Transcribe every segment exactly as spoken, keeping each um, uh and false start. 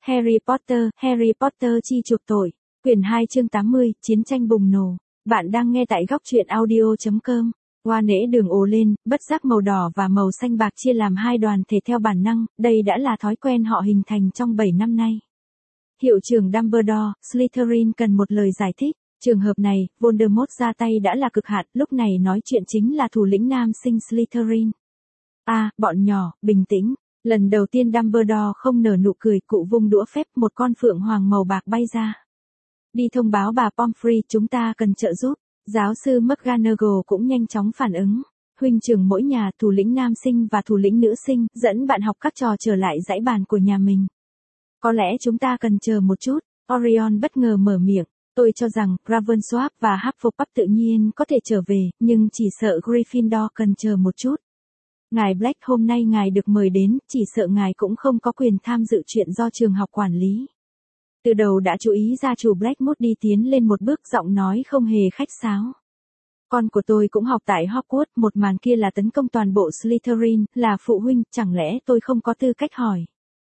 Harry Potter, Harry Potter chi chuộc tội. Quyển hai chương tám mươi, Chiến tranh bùng nổ. Bạn đang nghe tại góc truyện audio chấm com. Hoa nễ đường ồ lên, bất giác màu đỏ và màu xanh bạc chia làm hai đoàn thể theo bản năng, đây đã là thói quen họ hình thành trong bảy năm nay. Hiệu trưởng Dumbledore, Slytherin cần một lời giải thích. Trường hợp này, Voldemort ra tay đã là cực hạn, lúc này nói chuyện chính là thủ lĩnh nam sinh Slytherin. À, bọn nhỏ, bình tĩnh. Lần đầu tiên Dumbledore không nở nụ cười, cụ vung đũa phép, một con phượng hoàng màu bạc bay ra. Đi thông báo bà Pomfrey, chúng ta cần trợ giúp. Giáo sư McGonagall cũng nhanh chóng phản ứng. Huynh trưởng mỗi nhà, thủ lĩnh nam sinh và thủ lĩnh nữ sinh, dẫn bạn học các trò trở lại dãy bàn của nhà mình. Có lẽ chúng ta cần chờ một chút. Orion bất ngờ mở miệng. Tôi cho rằng Ravensworth và Hufflepuff tự nhiên có thể trở về, nhưng chỉ sợ Gryffindor cần chờ một chút. Ngài Black, hôm nay ngài được mời đến, chỉ sợ ngài cũng không có quyền tham dự chuyện do trường học quản lý. Từ đầu đã chú ý gia chủ Blackwood đi tiến lên một bước, giọng nói không hề khách sáo. Con của tôi cũng học tại Hogwarts, một màn kia là tấn công toàn bộ Slytherin, là phụ huynh, chẳng lẽ tôi không có tư cách hỏi.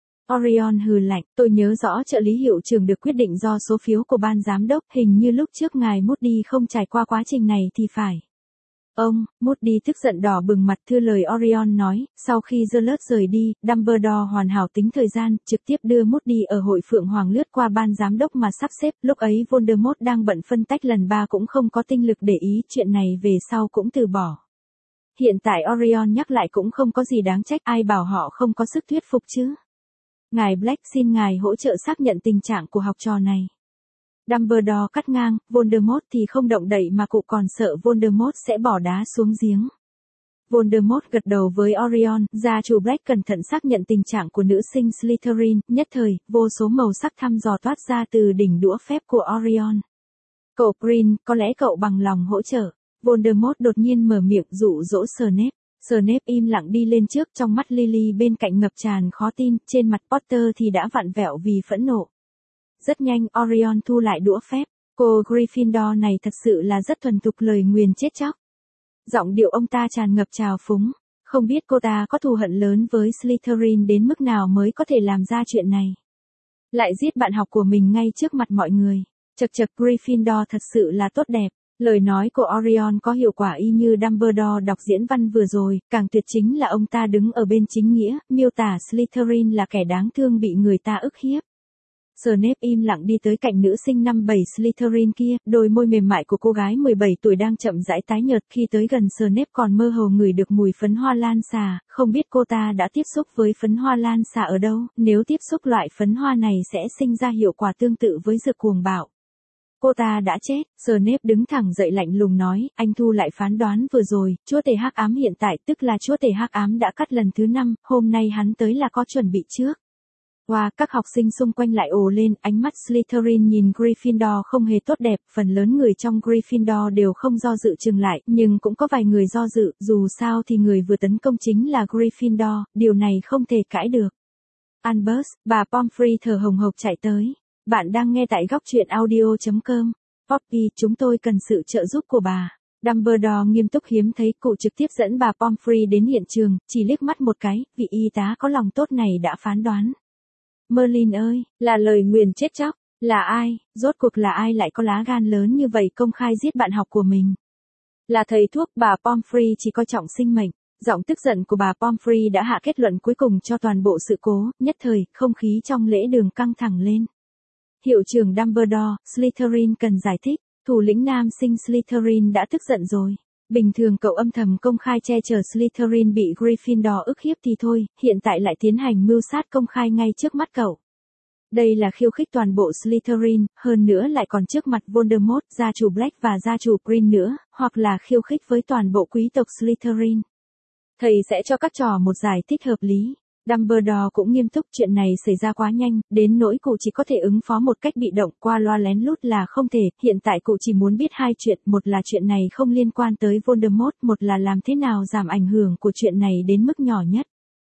Orion hừ lạnh, tôi nhớ rõ trợ lý hiệu trưởng được quyết định do số phiếu của ban giám đốc, hình như lúc trước ngài Moody không trải qua quá trình này thì phải. Ông, Moody tức giận đỏ bừng mặt, thưa lời Orion nói, sau khi Geralt rời đi, Dumbledore hoàn hảo tính thời gian, trực tiếp đưa Moody ở hội Phượng Hoàng lướt qua ban giám đốc mà sắp xếp, lúc ấy Voldemort đang bận phân tách lần ba cũng không có tinh lực để ý, chuyện này về sau cũng từ bỏ. Hiện tại Orion nhắc lại cũng không có gì đáng trách, ai bảo họ không có sức thuyết phục chứ. Ngài Black, xin ngài hỗ trợ xác nhận tình trạng của học trò này. Dumbledore cắt ngang, Voldemort thì không động đậy mà cụ còn sợ Voldemort sẽ bỏ đá xuống giếng. Voldemort gật đầu với Orion, gia chủ Black cẩn thận xác nhận tình trạng của nữ sinh Slytherin, nhất thời, vô số màu sắc thăm dò toát ra từ đỉnh đũa phép của Orion. Cậu Green, có lẽ cậu bằng lòng hỗ trợ. Voldemort đột nhiên mở miệng dụ dỗ Snape. Snape im lặng đi lên trước, trong mắt Lily bên cạnh ngập tràn khó tin, trên mặt Potter thì đã vặn vẹo vì phẫn nộ. Rất nhanh, Orion thu lại đũa phép. Cô Gryffindor này thật sự là rất thuần thục, lời nguyền chết chóc. Giọng điệu ông ta tràn ngập trào phúng. Không biết cô ta có thù hận lớn với Slytherin đến mức nào mới có thể làm ra chuyện này. Lại giết bạn học của mình ngay trước mặt mọi người. Chật chật, Gryffindor thật sự là tốt đẹp. Lời nói của Orion có hiệu quả y như Dumbledore đọc diễn văn vừa rồi, càng tuyệt chính là ông ta đứng ở bên chính nghĩa, miêu tả Slytherin là kẻ đáng thương bị người ta ức hiếp. Snape im lặng đi tới cạnh nữ sinh năm bảy Slytherin kia, đôi môi mềm mại của cô gái mười bảy tuổi đang chậm rãi tái nhợt, khi tới gần Snape còn mơ hồ ngửi được mùi phấn hoa lan xà, không biết cô ta đã tiếp xúc với phấn hoa lan xà ở đâu, nếu tiếp xúc loại phấn hoa này sẽ sinh ra hiệu quả tương tự với dược cuồng bạo. Cô ta đã chết. Snape đứng thẳng dậy lạnh lùng nói, anh thu lại phán đoán vừa rồi, chúa tể hắc ám hiện tại, tức là chúa tể hắc ám đã cắt lần thứ năm, hôm nay hắn tới là có chuẩn bị trước. Wow, các học sinh xung quanh lại ồ lên, ánh mắt Slytherin nhìn Gryffindor không hề tốt đẹp, phần lớn người trong Gryffindor đều không do dự chừng lại, nhưng cũng có vài người do dự, dù sao thì người vừa tấn công chính là Gryffindor, điều này không thể cãi được. Albus, bà Pomfrey thở hồng hộc chạy tới. Bạn đang nghe tại góc truyện audio chấm com. Poppy, chúng tôi cần sự trợ giúp của bà. Dumbledore nghiêm túc hiếm thấy, cụ trực tiếp dẫn bà Pomfrey đến hiện trường, chỉ liếc mắt một cái, vị y tá có lòng tốt này đã phán đoán. Merlin ơi, là lời nguyền chết chóc, là ai, rốt cuộc là ai lại có lá gan lớn như vậy công khai giết bạn học của mình? Là thầy thuốc, bà Pomfrey chỉ coi trọng sinh mệnh. Giọng tức giận của bà Pomfrey đã hạ kết luận cuối cùng cho toàn bộ sự cố, nhất thời, không khí trong lễ đường căng thẳng lên. Hiệu trưởng Dumbledore, Slytherin cần giải thích, thủ lĩnh nam sinh Slytherin đã tức giận rồi. Bình thường cậu âm thầm công khai che chở Slytherin bị Gryffindor ức hiếp thì thôi, hiện tại lại tiến hành mưu sát công khai ngay trước mắt cậu. Đây là khiêu khích toàn bộ Slytherin, hơn nữa lại còn trước mặt Voldemort, gia chủ Black và gia chủ Green nữa, hoặc là khiêu khích với toàn bộ quý tộc Slytherin. Thầy sẽ cho các trò một giải thích hợp lý. Dumbledore cũng nghiêm túc, chuyện này xảy ra quá nhanh, đến nỗi cụ chỉ có thể ứng phó một cách bị động, qua loa lén lút là không thể, hiện tại cụ chỉ muốn biết hai chuyện, một là chuyện này không liên quan tới Voldemort, một là làm thế nào giảm ảnh hưởng của chuyện này đến mức nhỏ nhất.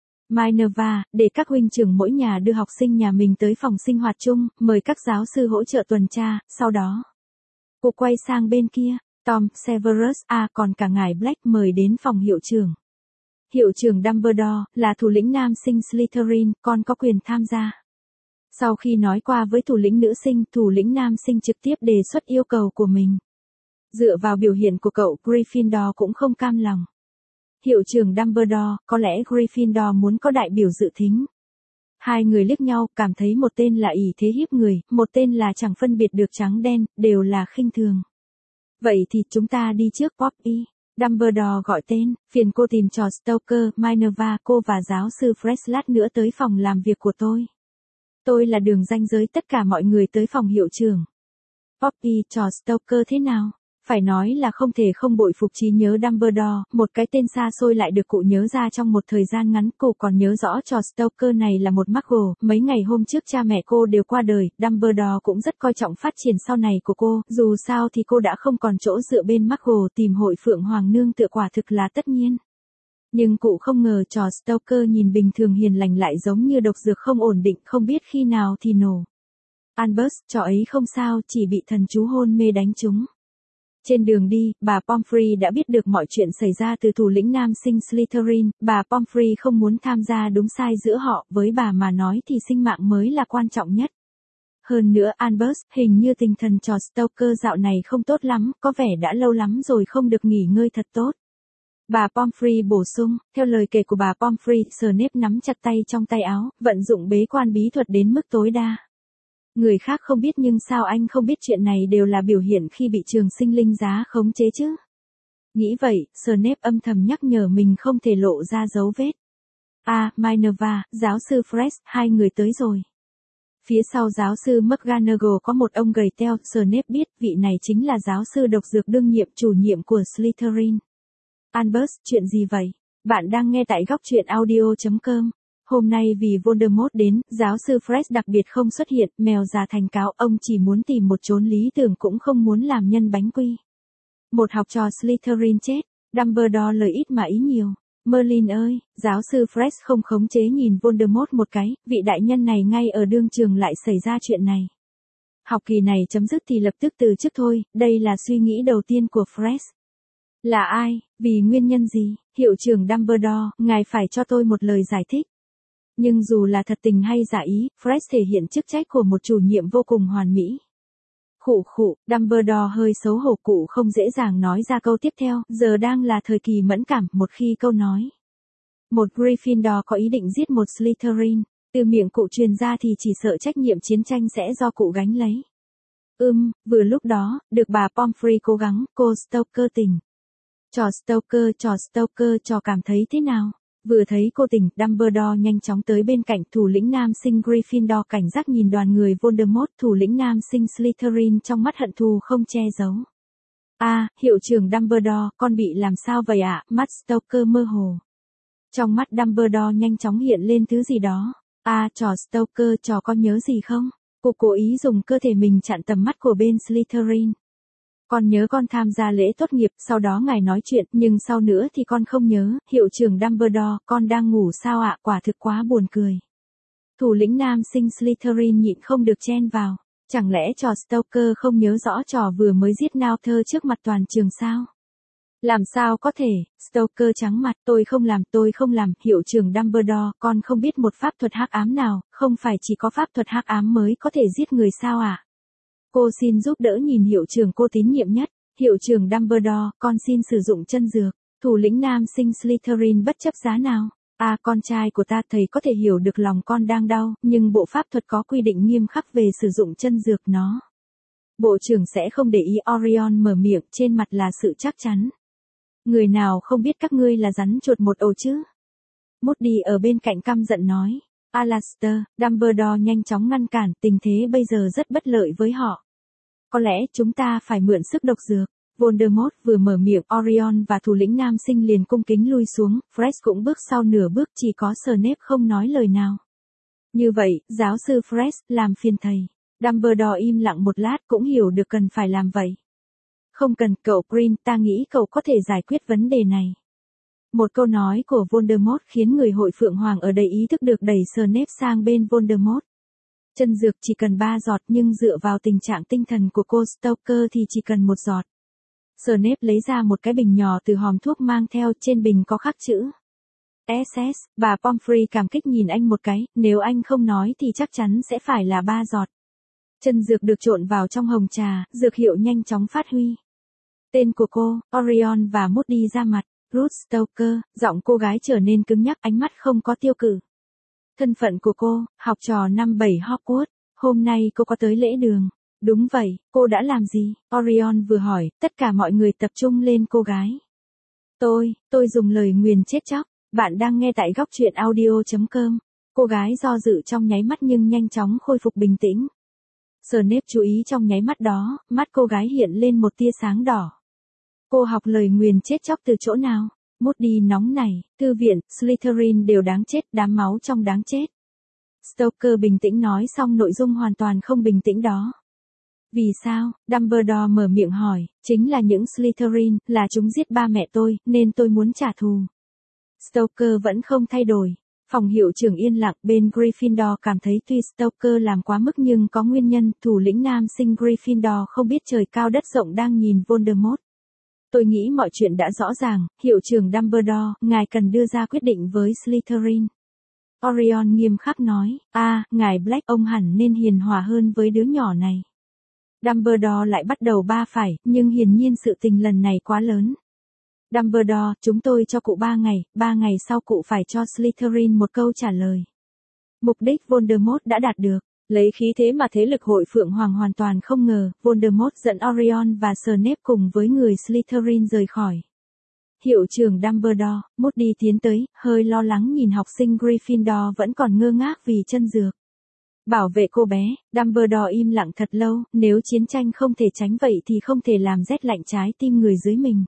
Minerva, để các huynh trưởng mỗi nhà đưa học sinh nhà mình tới phòng sinh hoạt chung, mời các giáo sư hỗ trợ tuần tra, sau đó. Cụ quay sang bên kia, Tom, Severus, à còn cả ngài Black mời đến phòng hiệu trưởng. Hiệu trưởng Dumbledore, là thủ lĩnh nam sinh Slytherin, con có quyền tham gia. Sau khi nói qua với thủ lĩnh nữ sinh, thủ lĩnh nam sinh trực tiếp đề xuất yêu cầu của mình. Dựa vào biểu hiện của cậu, Gryffindor cũng không cam lòng. Hiệu trưởng Dumbledore, có lẽ Gryffindor muốn có đại biểu dự thính. Hai người liếc nhau, cảm thấy một tên là ỷ thế hiếp người, một tên là chẳng phân biệt được trắng đen, đều là khinh thường. Vậy thì chúng ta đi trước Poppy. Dumbledore gọi tên, phiền cô tìm trò Stoker, Minerva, cô và giáo sư Fred lát nữa tới phòng làm việc của tôi. Tôi là đường ranh giới tất cả mọi người tới phòng hiệu trưởng. Poppy, trò Stoker thế nào? Phải nói là không thể không bội phục trí nhớ Dumbledore, một cái tên xa xôi lại được cụ nhớ ra trong một thời gian ngắn. Cụ còn nhớ rõ trò Stoker này là một muggle, mấy ngày hôm trước cha mẹ cô đều qua đời, Dumbledore cũng rất coi trọng phát triển sau này của cô, dù sao thì cô đã không còn chỗ dựa bên muggle, tìm hội Phượng Hoàng nương tựa quả thực là tất nhiên. Nhưng cụ không ngờ trò Stoker nhìn bình thường hiền lành lại giống như độc dược không ổn định, không biết khi nào thì nổ. Albus, trò ấy không sao, chỉ bị thần chú hôn mê đánh trúng. Trên đường đi, bà Pomfrey đã biết được mọi chuyện xảy ra từ thủ lĩnh nam sinh Slytherin, bà Pomfrey không muốn tham gia đúng sai giữa họ, với bà mà nói thì sinh mạng mới là quan trọng nhất. Hơn nữa Albus, hình như tinh thần trò Stoker dạo này không tốt lắm, có vẻ đã lâu lắm rồi không được nghỉ ngơi thật tốt. Bà Pomfrey bổ sung, theo lời kể của bà Pomfrey, Snape nắm chặt tay trong tay áo, vận dụng bế quan bí thuật đến mức tối đa. Người khác không biết nhưng sao anh không biết chuyện này đều là biểu hiện khi bị trường sinh linh giá khống chế chứ? Nghĩ vậy, Snape âm thầm nhắc nhở mình không thể lộ ra dấu vết. À, Minerva, giáo sư Fred, hai người tới rồi. Phía sau giáo sư McGonagall có một ông gầy teo, Snape biết vị này chính là giáo sư độc dược đương nhiệm chủ nhiệm của Slytherin. Albus, chuyện gì vậy? Bạn đang nghe tại góc truyện audio chấm com. Hôm nay vì Voldemort đến, giáo sư Fred đặc biệt không xuất hiện, mèo già thành cáo, ông chỉ muốn tìm một chốn lý tưởng cũng không muốn làm nhân bánh quy. Một học trò Slytherin chết, Dumbledore lời ít mà ý nhiều. Merlin ơi, giáo sư Fred không khống chế nhìn Voldemort một cái, vị đại nhân này ngay ở đương trường lại xảy ra chuyện này. Học kỳ này chấm dứt thì lập tức từ chức thôi, đây là suy nghĩ đầu tiên của Fred. Là ai, vì nguyên nhân gì, hiệu trưởng Dumbledore, ngài phải cho tôi một lời giải thích. Nhưng dù là thật tình hay giả ý, Fred thể hiện chức trách của một chủ nhiệm vô cùng hoàn mỹ. Khụ khụ, Dumbledore hơi xấu hổ, cụ không dễ dàng nói ra câu tiếp theo, giờ đang là thời kỳ mẫn cảm, một khi câu nói. Một Gryffindor có ý định giết một Slytherin, từ miệng cụ truyền ra thì chỉ sợ trách nhiệm chiến tranh sẽ do cụ gánh lấy. Ừm, vừa lúc đó, được bà Pomfrey cố gắng, cô Stoker tỉnh. Trò Stoker, trò Stoker, trò cảm thấy thế nào? Vừa thấy cô tỉnh, Dumbledore nhanh chóng tới bên cạnh thủ lĩnh nam sinh Gryffindor cảnh giác nhìn đoàn người Voldemort, thủ lĩnh nam sinh Slytherin trong mắt hận thù không che giấu. À, hiệu trưởng Dumbledore, con bị làm sao vậy ạ? À? Mắt Stoker mơ hồ. Trong mắt Dumbledore nhanh chóng hiện lên thứ gì đó. À, trò Stoker, trò có nhớ gì không? Cô cố ý dùng cơ thể mình chặn tầm mắt của bên Slytherin. Con nhớ con tham gia lễ tốt nghiệp, sau đó ngài nói chuyện, nhưng sau nữa thì con không nhớ, hiệu trưởng Dumbledore, con đang ngủ sao ạ, quả thực quá buồn cười. Thủ lĩnh nam sinh Slytherin nhịn không được chen vào, chẳng lẽ trò Stoker không nhớ rõ trò vừa mới giết Naughter trước mặt toàn trường sao? Làm sao có thể, Stoker trắng mặt, tôi không làm, tôi không làm, hiệu trưởng Dumbledore, con không biết một pháp thuật hắc ám nào, không phải chỉ có pháp thuật hắc ám mới có thể giết người sao ạ? À? Cô xin giúp đỡ nhìn hiệu trưởng cô tín nhiệm nhất, hiệu trưởng Dumbledore, con xin sử dụng chân dược, thủ lĩnh nam sinh Slytherin bất chấp giá nào. À, con trai của ta, thầy có thể hiểu được lòng con đang đau, nhưng bộ pháp thuật có quy định nghiêm khắc về sử dụng chân dược nó. Bộ trưởng sẽ không để ý, Orion mở miệng, trên mặt là sự chắc chắn. Người nào không biết các ngươi là rắn chuột một ổ chứ? Moody ở bên cạnh căm giận nói. Alastor, Dumbledore nhanh chóng ngăn cản, tình thế bây giờ rất bất lợi với họ. Có lẽ chúng ta phải mượn sức độc dược. Voldemort vừa mở miệng, Orion và thủ lĩnh nam sinh liền cung kính lui xuống, Fred cũng bước sau nửa bước, chỉ có Snape không nói lời nào. Như vậy, giáo sư Fred, làm phiền thầy. Dumbledore im lặng một lát cũng hiểu được cần phải làm vậy. Không cần, cậu Green, ta nghĩ cậu có thể giải quyết vấn đề này. Một câu nói của Voldemort khiến người hội Phượng Hoàng ở đây ý thức được đẩy Snape sang bên Voldemort. Chân dược chỉ cần ba giọt nhưng dựa vào tình trạng tinh thần của cô Stoker thì chỉ cần một giọt. Snape lấy ra một cái bình nhỏ từ hòm thuốc mang theo, trên bình có khắc chữ. ét ét, bà Pomfrey cảm kích nhìn anh một cái, nếu anh không nói thì chắc chắn sẽ phải là ba giọt. Chân dược được trộn vào trong hồng trà, dược hiệu nhanh chóng phát huy. Tên của cô, Orion và Moody ra mặt, Ruth Stoker, giọng cô gái trở nên cứng nhắc, ánh mắt không có tiêu cự. Thân phận của cô, học trò năm bảy Hogwarts, hôm nay cô có tới lễ đường. Đúng vậy, cô đã làm gì? Orion vừa hỏi, tất cả mọi người tập trung lên cô gái. Tôi, tôi dùng lời nguyền chết chóc, bạn đang nghe tại góc truyện audio chấm com. Cô gái do dự trong nháy mắt nhưng nhanh chóng khôi phục bình tĩnh. Snape chú ý trong nháy mắt đó, mắt cô gái hiện lên một tia sáng đỏ. Cô học lời nguyền chết chóc từ chỗ nào? Moody nóng nảy, thư viện, Slytherin đều đáng chết, đám máu trong đáng chết. Stoker bình tĩnh nói xong nội dung hoàn toàn không bình tĩnh đó. Vì sao? Dumbledore mở miệng hỏi, chính là những Slytherin, là chúng giết ba mẹ tôi, nên tôi muốn trả thù. Stoker vẫn không thay đổi. Phòng hiệu trưởng yên lặng, bên Gryffindor cảm thấy tuy Stoker làm quá mức nhưng có nguyên nhân, thủ lĩnh nam sinh Gryffindor không biết trời cao đất rộng đang nhìn Voldemort. Tôi nghĩ mọi chuyện đã rõ ràng, hiệu trưởng Dumbledore, ngài cần đưa ra quyết định với Slytherin. Orion nghiêm khắc nói, a, à, ngài Black, ông hẳn nên hiền hòa hơn với đứa nhỏ này. Dumbledore lại bắt đầu ba phải, nhưng hiển nhiên sự tình lần này quá lớn. Dumbledore, chúng tôi cho cụ ba ngày, ba ngày sau cụ phải cho Slytherin một câu trả lời. Mục đích Voldemort đã đạt được, lấy khí thế mà thế lực hội Phượng Hoàng hoàn toàn không ngờ, Voldemort dẫn Orion và Snape cùng với người Slytherin rời khỏi. Hiệu trưởng Dumbledore, Moody tiến tới, hơi lo lắng nhìn học sinh Gryffindor vẫn còn ngơ ngác vì chân dược. Bảo vệ cô bé, Dumbledore im lặng thật lâu, nếu chiến tranh không thể tránh vậy thì không thể làm rét lạnh trái tim người dưới mình.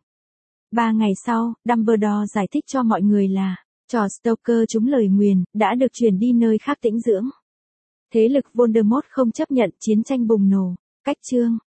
Ba ngày sau, Dumbledore giải thích cho mọi người là, trò Stoker trúng lời nguyền, đã được chuyển đi nơi khác tĩnh dưỡng. Thế lực Voldemort không chấp nhận chiến tranh bùng nổ. Cách chương